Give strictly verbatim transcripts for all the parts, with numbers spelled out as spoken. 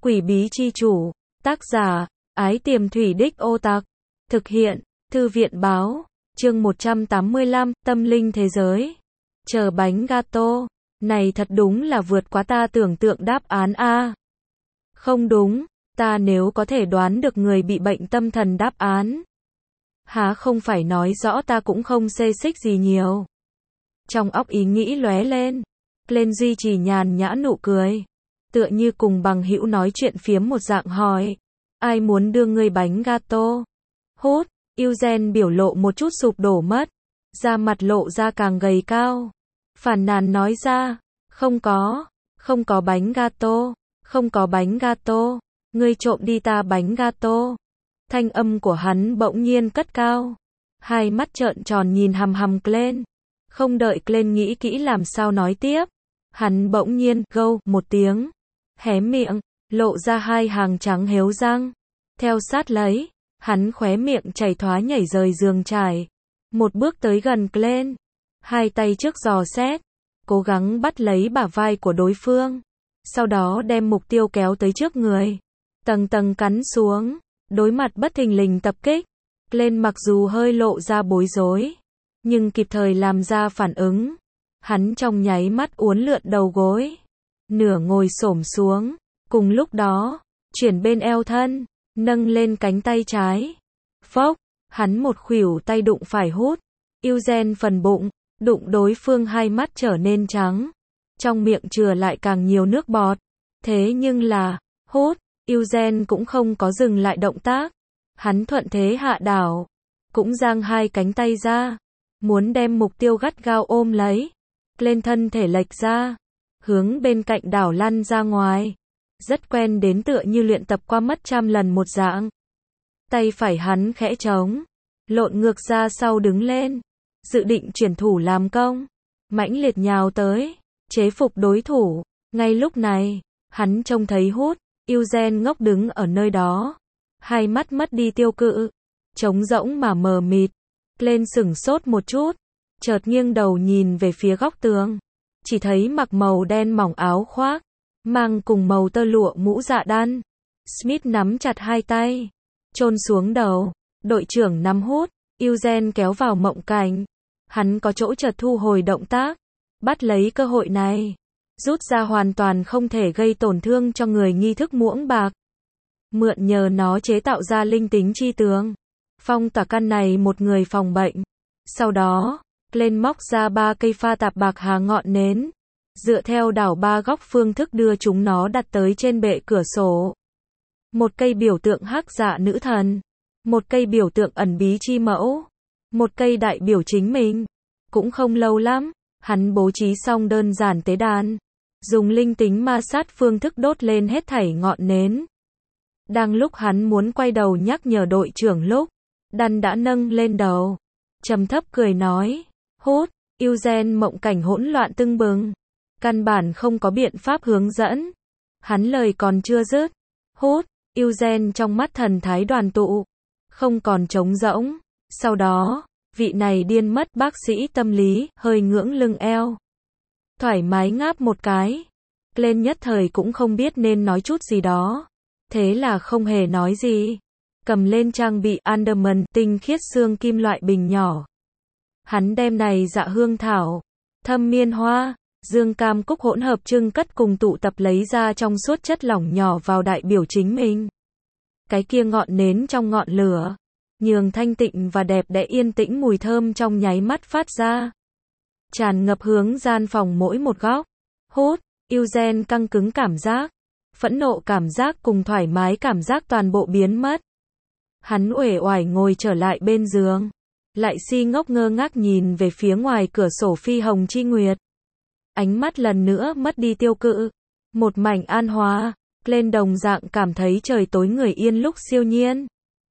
Quỷ bí chi chủ, tác giả, Ái Tiềm Thủy Đích Ô Tặc, thực hiện, Thư viện báo, chương một trăm tám mươi lăm, tâm linh thế giới. Chờ bánh gato, này thật đúng là vượt quá ta tưởng tượng đáp án A. Không đúng, ta nếu có thể đoán được người bị bệnh tâm thần đáp án. Há không phải nói rõ ta cũng không xê xích gì nhiều. Trong óc ý nghĩ lóe lên, lên duy trì nhàn nhã nụ cười. Tựa như cùng bằng hữu nói chuyện phiếm một dạng hỏi. Ai muốn đưa ngươi bánh gato? Hút, Eugen biểu lộ một chút sụp đổ mất. Da mặt lộ ra càng gầy cao. Phàn nàn nói ra, không có, không có bánh gato, không có bánh gato, ngươi trộm đi ta bánh gato. Thanh âm của hắn bỗng nhiên cất cao. Hai mắt trợn tròn nhìn hằm hằm Glenn. Không đợi Glenn nghĩ kỹ làm sao nói tiếp. Hắn bỗng nhiên, gâu, một tiếng. Hé miệng, lộ ra hai hàng trắng héo răng. Theo sát lấy, hắn khóe miệng chảy thoá nhảy rời giường trải. Một bước tới gần Glenn. Hai tay trước giò xét. Cố gắng bắt lấy bả vai của đối phương. Sau đó đem mục tiêu kéo tới trước người. Tầng tầng cắn xuống. Đối mặt bất thình lình tập kích. Glenn mặc dù hơi lộ ra bối rối. Nhưng kịp thời làm ra phản ứng. Hắn trong nháy mắt uốn lượn đầu gối. Nửa ngồi xổm xuống. Cùng lúc đó, chuyển bên eo thân. Nâng lên cánh tay trái. Phốc, hắn một khuỷu tay đụng phải Hút. Eugen phần bụng, đụng đối phương hai mắt trở nên trắng. Trong miệng chừa lại càng nhiều nước bọt. Thế nhưng là, Hút, Eugen cũng không có dừng lại động tác. Hắn thuận thế hạ đảo. Cũng giang hai cánh tay ra. Muốn đem mục tiêu gắt gao ôm lấy. Lên thân thể lệch ra. Hướng bên cạnh đảo lăn ra ngoài. Rất quen đến tựa như luyện tập qua mất trăm lần một dạng. Tay phải hắn khẽ trống. Lộn ngược ra sau đứng lên. Dự định chuyển thủ làm công. Mãnh liệt nhào tới. Chế phục đối thủ. Ngay lúc này, hắn trông thấy Hút. Eugen ngốc đứng ở nơi đó. Hai mắt mất đi tiêu cự. Trống rỗng mà mờ mịt. Lên sửng sốt một chút. Chợt nghiêng đầu nhìn về phía góc tường. Chỉ thấy mặc màu đen mỏng áo khoác. Mang cùng màu tơ lụa mũ dạ đan. Smith nắm chặt hai tay. Chôn xuống đầu. Đội trưởng nắm Hút. Eugen kéo vào mộng cảnh. Hắn có chỗ chợt thu hồi động tác. Bắt lấy cơ hội này. Rút ra hoàn toàn không thể gây tổn thương cho người nghi thức muỗng bạc. Mượn nhờ nó chế tạo ra linh tính chi tường. Phong tỏa căn này một người phòng bệnh. Sau đó, lên móc ra ba cây pha tạp bạc hà ngọn nến. Dựa theo đảo ba góc phương thức đưa chúng nó đặt tới trên bệ cửa sổ. Một cây biểu tượng hắc dạ nữ thần. Một cây biểu tượng ẩn bí chi mẫu. Một cây đại biểu chính mình. Cũng không lâu lắm, hắn bố trí xong đơn giản tế đàn. Dùng linh tính ma sát phương thức đốt lên hết thảy ngọn nến. Đang lúc hắn muốn quay đầu nhắc nhở đội trưởng lúc, Đan đã nâng lên đầu. Trầm thấp cười nói, Hút, Eugen mộng cảnh hỗn loạn tưng bừng. Căn bản không có biện pháp hướng dẫn. Hắn lời còn chưa dứt. Hút, Eugen trong mắt thần thái đoàn tụ. Không còn trống rỗng. Sau đó, vị này điên mất bác sĩ tâm lý, hơi ngưỡng lưng eo. Thoải mái ngáp một cái. Lên nhất thời cũng không biết nên nói chút gì đó. Thế là không hề nói gì. Cầm lên trang bị Anderman tinh khiết xương kim loại bình nhỏ. Hắn đem này dạ hương thảo, thâm miên hoa, dương cam cúc hỗn hợp trưng cất cùng tụ tập lấy ra trong suốt chất lỏng nhỏ vào đại biểu chính mình. Cái kia ngọn nến trong ngọn lửa, nhường thanh tịnh và đẹp đẽ yên tĩnh mùi thơm trong nháy mắt phát ra. Tràn ngập hướng gian phòng mỗi một góc. Hút, Eugen căng cứng cảm giác. Phẫn nộ cảm giác cùng thoải mái cảm giác toàn bộ biến mất. Hắn uể oải ngồi trở lại bên giường. Lại si ngốc ngơ ngác nhìn về phía ngoài cửa sổ phi hồng chi nguyệt. Ánh mắt lần nữa mất đi tiêu cự. Một mảnh an hòa. Lên đồng dạng cảm thấy trời tối người yên lúc siêu nhiên.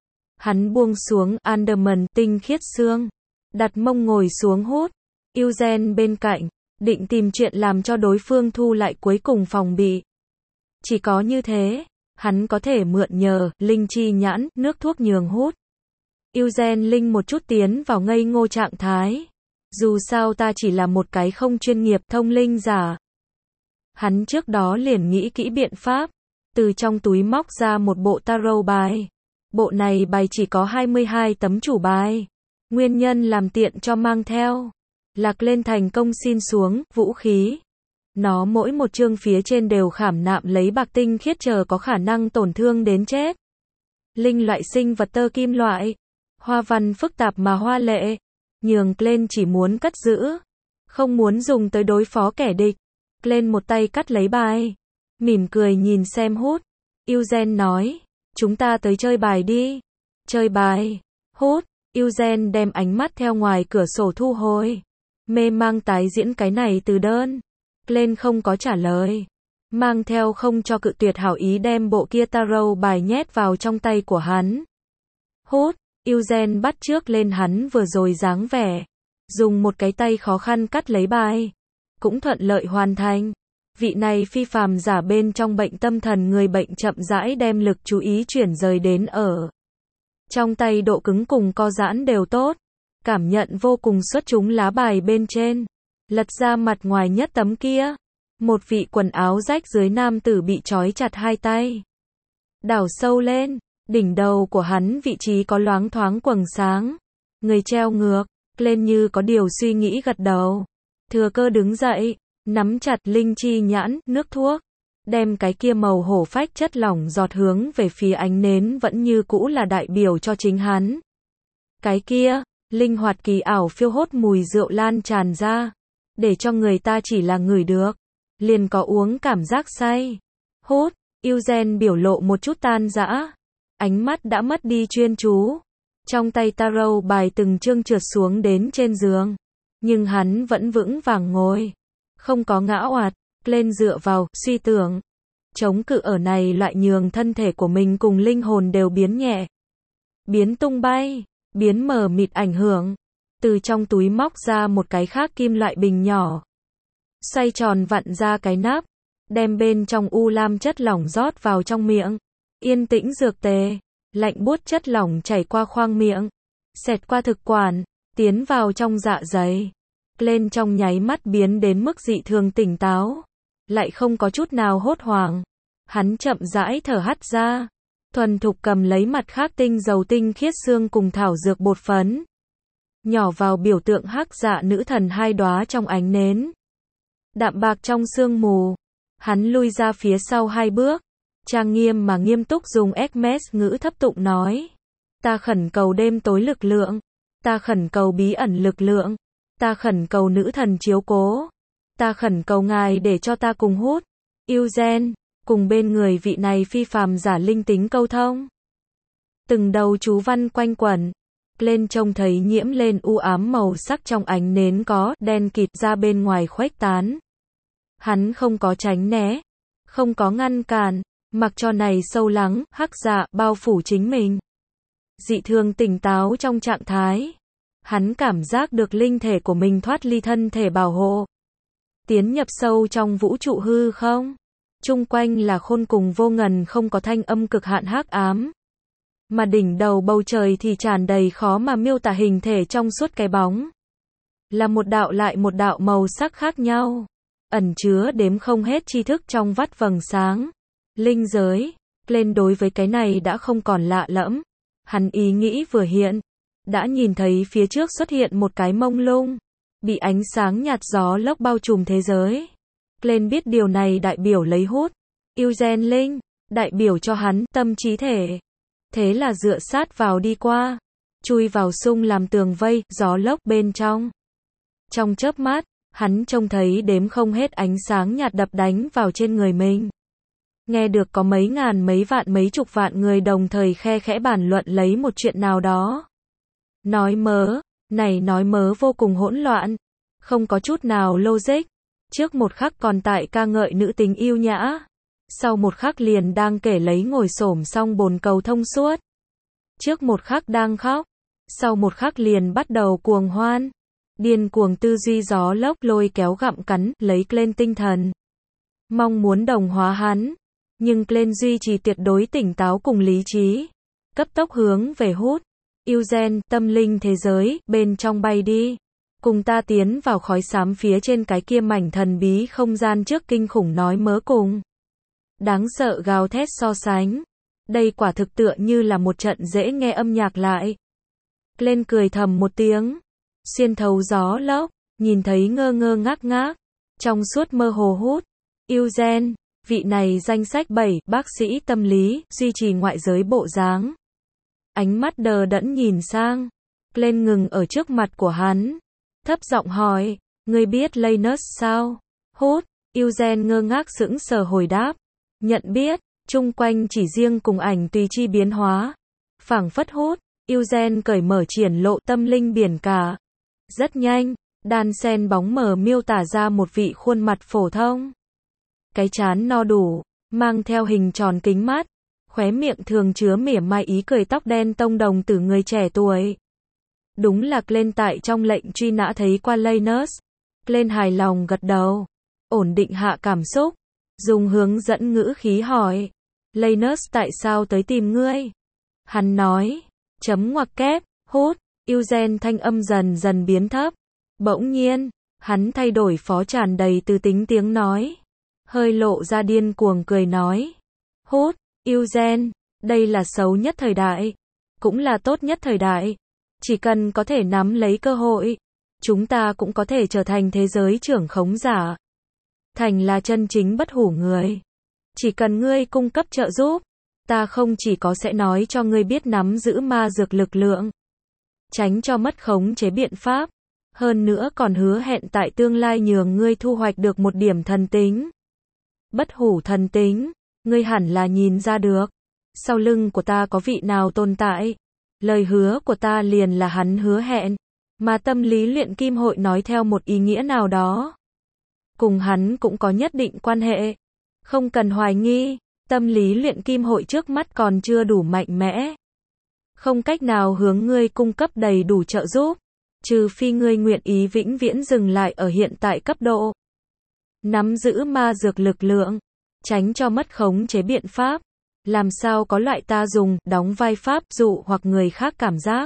Hắn buông xuống Anderman tinh khiết xương. Đặt mông ngồi xuống Hút. Eugen bên cạnh. Định tìm chuyện làm cho đối phương thu lại cuối cùng phòng bị. Chỉ có như thế, hắn có thể mượn nhờ linh chi nhãn, nước thuốc nhường Hút. Eugen linh một chút tiến vào ngây ngô trạng thái. Dù sao ta chỉ là một cái không chuyên nghiệp thông linh giả. Hắn trước đó liền nghĩ kỹ biện pháp. từ trong túi móc ra một bộ tarot bài. Bộ này bài chỉ có hai mươi hai tấm chủ bài. Nguyên nhân làm tiện cho mang theo. Lạc lên thành công xin xuống, vũ khí. Nó mỗi một chương phía trên đều khảm nạm lấy bạc tinh khiết chờ có khả năng tổn thương đến chết. Linh loại sinh vật tơ kim loại. Hoa văn phức tạp mà hoa lệ. Nhường Glenn chỉ muốn cất giữ. Không muốn dùng tới đối phó kẻ địch. Glenn một tay cắt lấy bài. Mỉm cười nhìn xem Hút. Eugene nói. Chúng ta tới chơi bài đi. Chơi bài. Hút. Eugene đem ánh mắt theo ngoài cửa sổ thu hồi. Mê mang tái diễn cái này từ đơn. Glenn không có trả lời. Mang theo không cho cự tuyệt hảo ý đem bộ kia tarot bài nhét vào trong tay của hắn. Hút. Eugene bắt chước lên hắn vừa rồi dáng vẻ. Dùng một cái tay khó khăn cắt lấy bài. Cũng thuận lợi hoàn thành. Vị này phi phàm giả bên trong bệnh tâm thần người bệnh chậm rãi đem lực chú ý chuyển rời đến ở. Trong tay độ cứng cùng co giãn đều tốt. Cảm nhận vô cùng xuất chúng lá bài bên trên. Lật ra mặt ngoài nhất tấm kia. Một vị quần áo rách dưới nam tử bị trói chặt hai tay. Đảo sâu lên. Đỉnh đầu của hắn vị trí có loáng thoáng quầng sáng. Người treo ngược. Lên như có điều suy nghĩ gật đầu. Thừa cơ đứng dậy. Nắm chặt linh chi nhãn, nước thuốc. Đem cái kia màu hổ phách chất lỏng giọt hướng về phía ánh nến vẫn như cũ là đại biểu cho chính hắn. Cái kia, linh hoạt kỳ ảo phiêu hốt mùi rượu lan tràn ra. Để cho người ta chỉ là ngửi được. Liền có uống cảm giác say. Hút, Eugene biểu lộ một chút tan rã. Ánh mắt đã mất đi chuyên chú. Trong tay tarot bài từng chương trượt xuống đến trên giường. Nhưng hắn vẫn vững vàng ngồi. Không có ngã oạt, lên dựa vào, suy tưởng. Chống cự ở này loại nhường thân thể của mình cùng linh hồn đều biến nhẹ. Biến tung bay, biến mờ mịt ảnh hưởng. Từ trong túi móc ra một cái khác kim loại bình nhỏ. Xoay tròn vặn ra cái nắp. Đem bên trong u lam chất lỏng rót vào trong miệng. Yên tĩnh dược tề. Lạnh buốt chất lỏng chảy qua khoang miệng. Xẹt qua thực quản. Tiến vào trong dạ dày. Lên trong nháy mắt biến đến mức dị thường tỉnh táo. Lại không có chút nào hốt hoảng. Hắn chậm rãi thở hắt ra. Thuần thục cầm lấy mặt khác tinh dầu tinh khiết xương cùng thảo dược bột phấn. Nhỏ vào biểu tượng hắc dạ nữ thần hai đóa trong ánh nến. Đạm bạc trong sương mù. Hắn lui ra phía sau hai bước. Trang nghiêm mà nghiêm túc dùng Hermes ngữ thấp tụng nói. Ta khẩn cầu đêm tối lực lượng. Ta khẩn cầu bí ẩn lực lượng. Ta khẩn cầu nữ thần chiếu cố. Ta khẩn cầu ngài để cho ta cùng Hút. Eugene, cùng bên người vị này phi phàm giả linh tính câu thông. Từng đầu chú văn quanh quẩn. Lên trông thấy nhiễm lên u ám màu sắc trong ánh nến có đen kịt ra bên ngoài khuếch tán. Hắn không có tránh né. Không có ngăn cản. Mặc cho này sâu lắng, hắc dạ, bao phủ chính mình. Dị thường tỉnh táo trong trạng thái. Hắn cảm giác được linh thể của mình thoát ly thân thể bảo hộ. Tiến nhập sâu trong vũ trụ hư không. Chung quanh là khôn cùng vô ngần không có thanh âm cực hạn hắc ám. Mà đỉnh đầu bầu trời thì tràn đầy khó mà miêu tả hình thể trong suốt cái bóng. Là một đạo lại một đạo màu sắc khác nhau. Ẩn chứa đếm không hết tri thức trong vắt vầng sáng. Linh giới. Lên đối với cái này đã không còn lạ lẫm. Hắn ý nghĩ vừa hiện. Đã nhìn thấy phía trước xuất hiện một cái mông lung. Bị ánh sáng nhạt gió lốc bao trùm thế giới. Glenn biết điều này đại biểu lấy Hút. Eugene linh. Đại biểu cho hắn tâm trí thể. Thế là dựa sát vào đi qua. Chui vào sung làm tường vây, gió lốc bên trong. Trong chớp mắt, hắn trông thấy đếm không hết ánh sáng nhạt đập đánh vào trên người mình. Nghe được có mấy ngàn mấy vạn mấy chục vạn người đồng thời khe khẽ bàn luận lấy một chuyện nào đó. Nói mớ, này nói mớ vô cùng hỗn loạn. Không có chút nào logic. Trước một khắc còn tại ca ngợi nữ tính yêu nhã. Sau một khắc liền đang kể lấy ngồi xổm xong bồn cầu thông suốt. Trước một khắc đang khóc. Sau một khắc liền bắt đầu cuồng hoan. Điên cuồng tư duy gió lốc lôi kéo gặm cắn, lấy lên tinh thần. Mong muốn đồng hóa hắn. Nhưng lên duy trì tuyệt đối tỉnh táo cùng lý trí. Cấp tốc hướng về Hút. Eugene, tâm linh thế giới, bên trong bay đi. Cùng ta tiến vào khói xám phía trên cái kia mảnh thần bí không gian trước kinh khủng nói mớ cùng. đáng sợ gào thét so sánh. Đây quả thực tựa như là một trận dễ nghe âm nhạc lại. Lên cười thầm một tiếng, xuyên thấu gió lốc, nhìn thấy ngơ ngơ ngác ngác, trong suốt mơ hồ hút. Eugene, vị này danh sách bảy, bác sĩ tâm lý, duy trì ngoại giới bộ dáng. Ánh mắt đờ đẫn nhìn sang, lên ngừng ở trước mặt của hắn, thấp giọng hỏi, ngươi biết Linus sao? Hút, Eugene ngơ ngác sững sờ hồi đáp, nhận biết, chung quanh chỉ riêng cùng ảnh tùy chi biến hóa. Phảng phất hút, Eugene cởi mở triển lộ tâm linh biển cả. Rất nhanh, đan sen bóng mờ miêu tả ra một vị khuôn mặt phổ thông. Cái trán no đủ, mang theo hình tròn kính mắt, khóe miệng thường chứa mỉa mai ý cười, tóc đen tông đồng từ người trẻ tuổi. Đúng là Glenn tại trong lệnh truy nã thấy qua Linus. Glenn hài lòng gật đầu, ổn định hạ cảm xúc, dùng hướng dẫn ngữ khí hỏi, Linus tại sao tới tìm ngươi? Hắn nói, chấm ngoặc kép, hút, Eugene thanh âm dần dần biến thấp. Bỗng nhiên, hắn thay đổi phó tràn đầy từ tính tiếng nói, hơi lộ ra điên cuồng cười nói, hút, Eugene, đây là xấu nhất thời đại, cũng là tốt nhất thời đại. Chỉ cần có thể nắm lấy cơ hội, chúng ta cũng có thể trở thành thế giới trưởng khống giả. Thành là chân chính bất hủ người. Chỉ cần ngươi cung cấp trợ giúp, ta không chỉ có sẽ nói cho ngươi biết nắm giữ ma dược lực lượng, tránh cho mất khống chế biện pháp, hơn nữa còn hứa hẹn tại tương lai nhường ngươi thu hoạch được một điểm thần tính. Bất hủ thần tính, ngươi hẳn là nhìn ra được. Sau lưng của ta có vị nào tồn tại? Lời hứa của ta liền là hắn hứa hẹn, mà tâm lý luyện kim hội nói theo một ý nghĩa nào đó, cùng hắn cũng có nhất định quan hệ. Không cần hoài nghi, tâm lý luyện kim hội trước mắt còn chưa đủ mạnh mẽ, không cách nào hướng ngươi cung cấp đầy đủ trợ giúp, trừ phi ngươi nguyện ý vĩnh viễn dừng lại ở hiện tại cấp độ. Nắm giữ ma dược lực lượng, tránh cho mất khống chế biện pháp. Làm sao có loại ta dùng, đóng vai pháp dụ hoặc người khác cảm giác.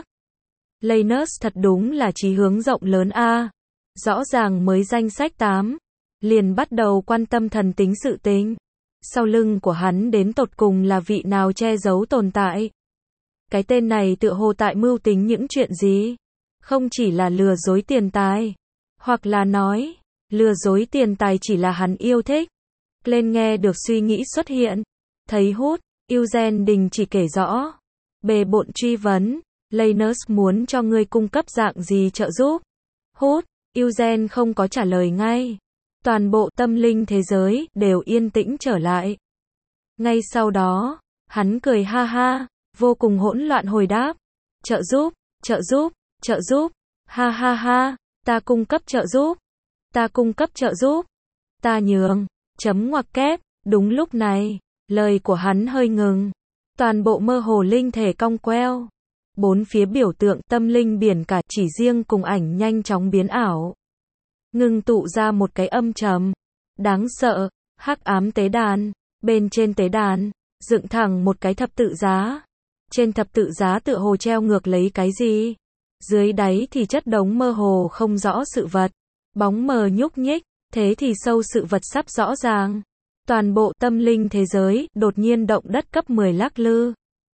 Linus thật đúng là chí hướng rộng lớn a. Rõ ràng mới danh sách tám, liền bắt đầu quan tâm thần tính sự tính. Sau lưng của hắn đến tột cùng là vị nào che giấu tồn tại. Cái tên này tựa hồ tại mưu tính những chuyện gì? Không chỉ là lừa dối tiền tài, hoặc là nói, lừa dối tiền tài chỉ là hắn yêu thích. Lên nghe được suy nghĩ xuất hiện, thấy hút, Eugene đình chỉ kể rõ. Bề bộn truy vấn, Linus muốn cho ngươi cung cấp dạng gì trợ giúp? Hút, Eugene không có trả lời ngay. Toàn bộ tâm linh thế giới đều yên tĩnh trở lại. Ngay sau đó, hắn cười ha ha, vô cùng hỗn loạn hồi đáp. Trợ giúp, trợ giúp, trợ giúp, ha ha ha, ta cung cấp trợ giúp, ta cung cấp trợ giúp, ta nhường, chấm ngoặc kép. Đúng lúc này, lời của hắn hơi ngừng, toàn bộ mơ hồ linh thể cong queo, bốn phía biểu tượng tâm linh biển cả chỉ riêng cùng ảnh nhanh chóng biến ảo, ngưng tụ ra một cái âm trầm, đáng sợ, hắc ám tế đàn. Bên trên tế đàn, dựng thẳng một cái thập tự giá, trên thập tự giá tựa hồ treo ngược lấy cái gì, dưới đáy thì chất đống mơ hồ không rõ sự vật, bóng mờ nhúc nhích, thế thì sâu sự vật sắp rõ ràng. Toàn bộ tâm linh thế giới, đột nhiên động đất cấp mười lắc lư.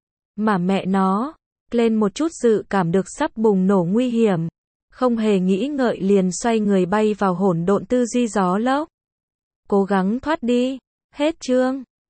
Mà mẹ nó, lên một chút dự cảm được sắp bùng nổ nguy hiểm. Không hề nghĩ ngợi liền xoay người bay vào hỗn độn tư duy gió lốc. Cố gắng thoát đi. Hết chương.